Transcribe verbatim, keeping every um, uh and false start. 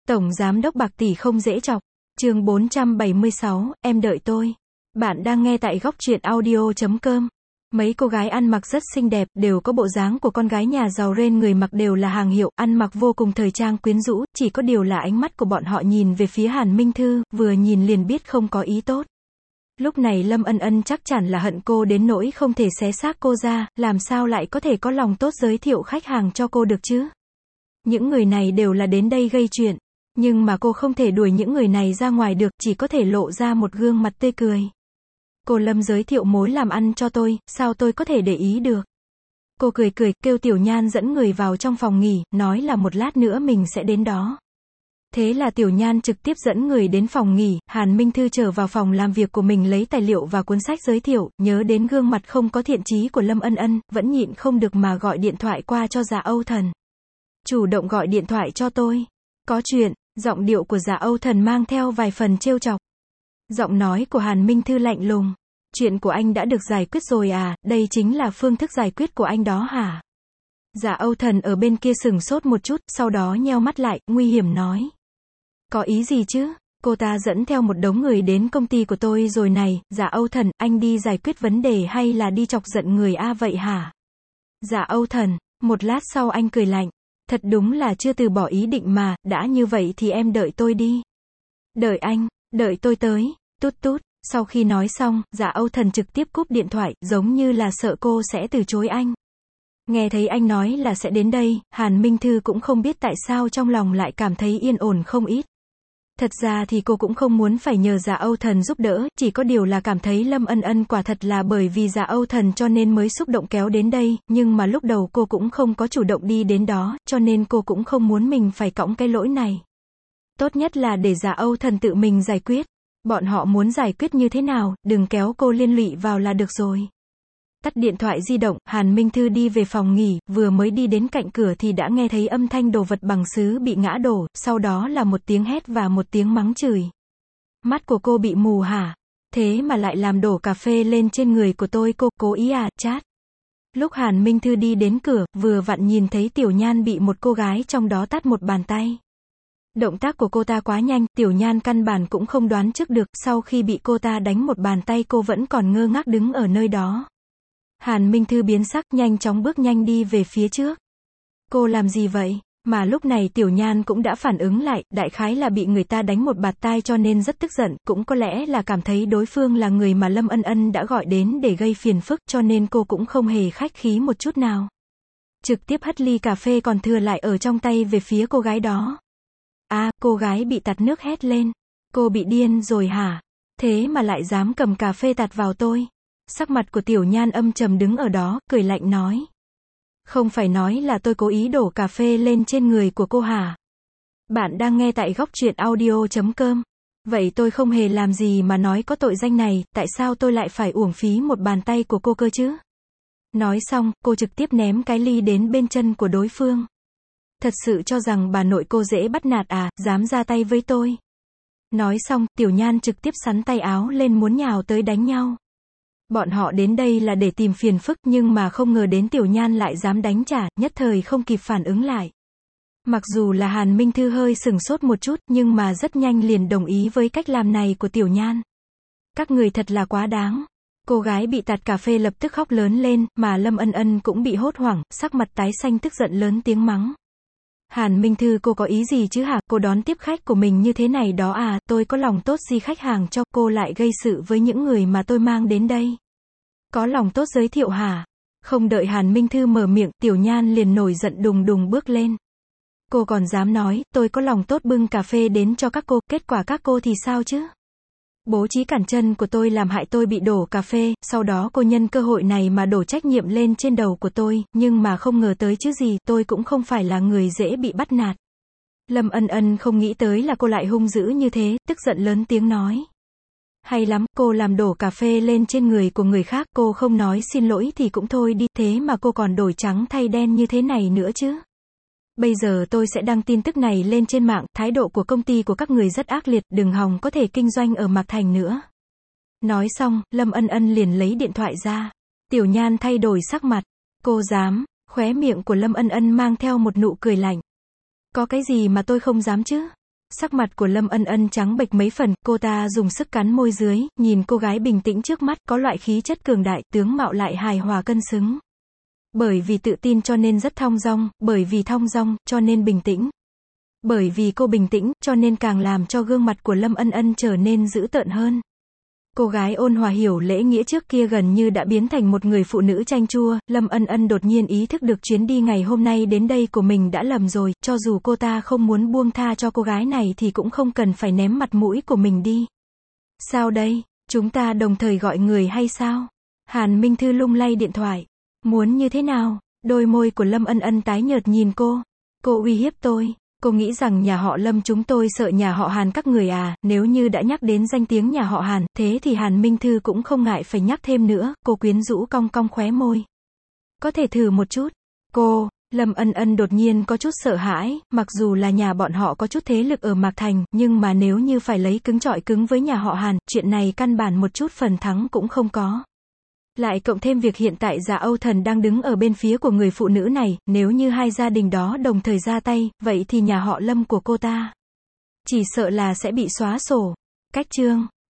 Tổng giám đốc bạc tỷ không dễ chọc. Chương bốn trăm bảy mươi sáu, em đợi tôi. Bạn đang nghe tại góc truyện audio chấm com. Mấy cô gái ăn mặc rất xinh đẹp, đều có bộ dáng của con gái nhà giàu ren, người mặc đều là hàng hiệu, ăn mặc vô cùng thời trang quyến rũ, chỉ có điều là ánh mắt của bọn họ nhìn về phía Hàn Minh Thư, vừa nhìn liền biết không có ý tốt. Lúc này Lâm Ân Ân chắc chắn là hận cô đến nỗi không thể xé xác cô ra, làm sao lại có thể có lòng tốt giới thiệu khách hàng cho cô được chứ? Những người này đều là đến đây gây chuyện. Nhưng mà cô không thể đuổi những người này ra ngoài được, chỉ có thể lộ ra một gương mặt tươi cười. Cô Lâm giới thiệu mối làm ăn cho tôi, sao tôi có thể để ý được? Cô cười cười, kêu Tiểu Nhan dẫn người vào trong phòng nghỉ, nói là một lát nữa mình sẽ đến đó. Thế là Tiểu Nhan trực tiếp dẫn người đến phòng nghỉ, Hàn Minh Thư trở vào phòng làm việc của mình lấy tài liệu và cuốn sách giới thiệu, nhớ đến gương mặt không có thiện chí của Lâm Ân Ân, vẫn nhịn không được mà gọi điện thoại qua cho Dạ Âu Thần. Chủ động gọi điện thoại cho tôi. Có chuyện. Giọng điệu của Dạ Âu Thần mang theo vài phần trêu chọc. Giọng nói của Hàn Minh Thư lạnh lùng. Chuyện của anh đã được giải quyết rồi à, đây chính là phương thức giải quyết của anh đó hả? Dạ Âu Thần ở bên kia sửng sốt một chút, sau đó nheo mắt lại, nguy hiểm nói. Có ý gì chứ? Cô ta dẫn theo một đống người đến công ty của tôi rồi này. Dạ Âu Thần, anh đi giải quyết vấn đề hay là đi chọc giận người a vậy hả? Dạ Âu Thần, một lát sau anh cười lạnh. Thật đúng là chưa từ bỏ ý định mà, đã như vậy thì em đợi tôi đi. Đợi anh, đợi tôi tới, tút tút. Sau khi nói xong, Dạ Âu Thần trực tiếp cúp điện thoại, giống như là sợ cô sẽ từ chối anh. Nghe thấy anh nói là sẽ đến đây, Hàn Minh Thư cũng không biết tại sao trong lòng lại cảm thấy yên ổn không ít. Thật ra thì cô cũng không muốn phải nhờ Dạ Âu Thần giúp đỡ, chỉ có điều là cảm thấy Lâm Ân Ân quả thật là bởi vì Dạ Âu Thần cho nên mới xúc động kéo đến đây, nhưng mà lúc đầu cô cũng không có chủ động đi đến đó, cho nên cô cũng không muốn mình phải cõng cái lỗi này. Tốt nhất là để Dạ Âu Thần tự mình giải quyết. Bọn họ muốn giải quyết như thế nào, đừng kéo cô liên lụy vào là được rồi. Tắt điện thoại di động, Hàn Minh Thư đi về phòng nghỉ, vừa mới đi đến cạnh cửa thì đã nghe thấy âm thanh đồ vật bằng sứ bị ngã đổ, sau đó là một tiếng hét và một tiếng mắng chửi. Mắt của cô bị mù hả? Thế mà lại làm đổ cà phê lên trên người của tôi, cô cố ý à, chát. Lúc Hàn Minh Thư đi đến cửa, vừa vặn nhìn thấy Tiểu Nhan bị một cô gái trong đó tát một bàn tay. Động tác của cô ta quá nhanh, Tiểu Nhan căn bản cũng không đoán trước được, sau khi bị cô ta đánh một bàn tay cô vẫn còn ngơ ngác đứng ở nơi đó. Hàn Minh Thư biến sắc, nhanh chóng bước nhanh đi về phía trước. Cô làm gì vậy? Mà lúc này Tiểu Nhan cũng đã phản ứng lại, đại khái là bị người ta đánh một bạt tai cho nên rất tức giận, cũng có lẽ là cảm thấy đối phương là người mà Lâm Ân Ân đã gọi đến để gây phiền phức, cho nên cô cũng không hề khách khí một chút nào. Trực tiếp hất ly cà phê còn thừa lại ở trong tay về phía cô gái đó. À, cô gái bị tạt nước hét lên. Cô bị điên rồi hả? Thế mà lại dám cầm cà phê tạt vào tôi. Sắc mặt của Tiểu Nhan âm trầm đứng ở đó, cười lạnh nói. Không phải nói là tôi cố ý đổ cà phê lên trên người của cô hả? Bạn đang nghe tại góc truyện audio chấm com. Vậy tôi không hề làm gì mà nói có tội danh này, tại sao tôi lại phải uổng phí một bàn tay của cô cơ chứ? Nói xong, cô trực tiếp ném cái ly đến bên chân của đối phương. Thật sự cho rằng bà nội cô dễ bắt nạt à, dám ra tay với tôi. Nói xong, Tiểu Nhan trực tiếp xắn tay áo lên muốn nhào tới đánh nhau. Bọn họ đến đây là để tìm phiền phức, nhưng mà không ngờ đến Tiểu Nhan lại dám đánh trả, nhất thời không kịp phản ứng lại. Mặc dù là Hàn Minh Thư hơi sửng sốt một chút, nhưng mà rất nhanh liền đồng ý với cách làm này của Tiểu Nhan. Các người thật là quá đáng. Cô gái bị tạt cà phê lập tức khóc lớn lên, mà Lâm Ân Ân cũng bị hốt hoảng, sắc mặt tái xanh tức giận lớn tiếng mắng. Hàn Minh Thư, cô có ý gì chứ hả? Cô đón tiếp khách của mình như thế này đó à? Tôi có lòng tốt gì khách hàng cho cô lại gây sự với những người mà tôi mang đến đây? Có lòng tốt giới thiệu hả? Không đợi Hàn Minh Thư mở miệng, Tiểu Nhan liền nổi giận đùng đùng bước lên. Cô còn dám nói, tôi có lòng tốt bưng cà phê đến cho các cô, kết quả các cô thì sao chứ? Bố trí cản chân của tôi làm hại tôi bị đổ cà phê, sau đó cô nhân cơ hội này mà đổ trách nhiệm lên trên đầu của tôi, nhưng mà không ngờ tới chứ gì, tôi cũng không phải là người dễ bị bắt nạt. Lâm Ân Ân không nghĩ tới là cô lại hung dữ như thế, tức giận lớn tiếng nói. Hay lắm, cô làm đổ cà phê lên trên người của người khác, cô không nói xin lỗi thì cũng thôi đi, thế mà cô còn đổi trắng thay đen như thế này nữa chứ. Bây giờ tôi sẽ đăng tin tức này lên trên mạng, thái độ của công ty của các người rất ác liệt, đừng hòng có thể kinh doanh ở Mạc Thành nữa. Nói xong, Lâm Ân Ân liền lấy điện thoại ra. Tiểu Nhan thay đổi sắc mặt. Cô dám? Khóe miệng của Lâm Ân Ân mang theo một nụ cười lạnh. Có cái gì mà tôi không dám chứ? Sắc mặt của Lâm Ân Ân trắng bệch mấy phần, cô ta dùng sức cắn môi dưới, nhìn cô gái bình tĩnh trước mắt, có loại khí chất cường đại, tướng mạo lại hài hòa cân xứng. Bởi vì tự tin cho nên rất thong dong, bởi vì thong dong, cho nên bình tĩnh. Bởi vì cô bình tĩnh, cho nên càng làm cho gương mặt của Lâm Ân Ân trở nên dữ tợn hơn. Cô gái ôn hòa hiểu lễ nghĩa trước kia gần như đã biến thành một người phụ nữ chanh chua, Lâm Ân Ân đột nhiên ý thức được chuyến đi ngày hôm nay đến đây của mình đã lầm rồi, cho dù cô ta không muốn buông tha cho cô gái này thì cũng không cần phải ném mặt mũi của mình đi. Sao đây, chúng ta đồng thời gọi người hay sao? Hàn Minh Thư lung lay điện thoại. Muốn như thế nào? Đôi môi của Lâm Ân Ân tái nhợt nhìn cô. Cô uy hiếp tôi. Cô nghĩ rằng nhà họ Lâm chúng tôi sợ nhà họ Hàn các người à, nếu như đã nhắc đến danh tiếng nhà họ Hàn, thế thì Hàn Minh Thư cũng không ngại phải nhắc thêm nữa, cô quyến rũ cong cong khóe môi. Có thể thử một chút. Cô, Lâm Ân Ân đột nhiên có chút sợ hãi, mặc dù là nhà bọn họ có chút thế lực ở Mạc Thành, nhưng mà nếu như phải lấy cứng chọi cứng với nhà họ Hàn, chuyện này căn bản một chút phần thắng cũng không có. Lại cộng thêm việc hiện tại Dạ Âu Thần đang đứng ở bên phía của người phụ nữ này, nếu như hai gia đình đó đồng thời ra tay, vậy thì nhà họ Lâm của cô ta chỉ sợ là sẽ bị xóa sổ. Cách chương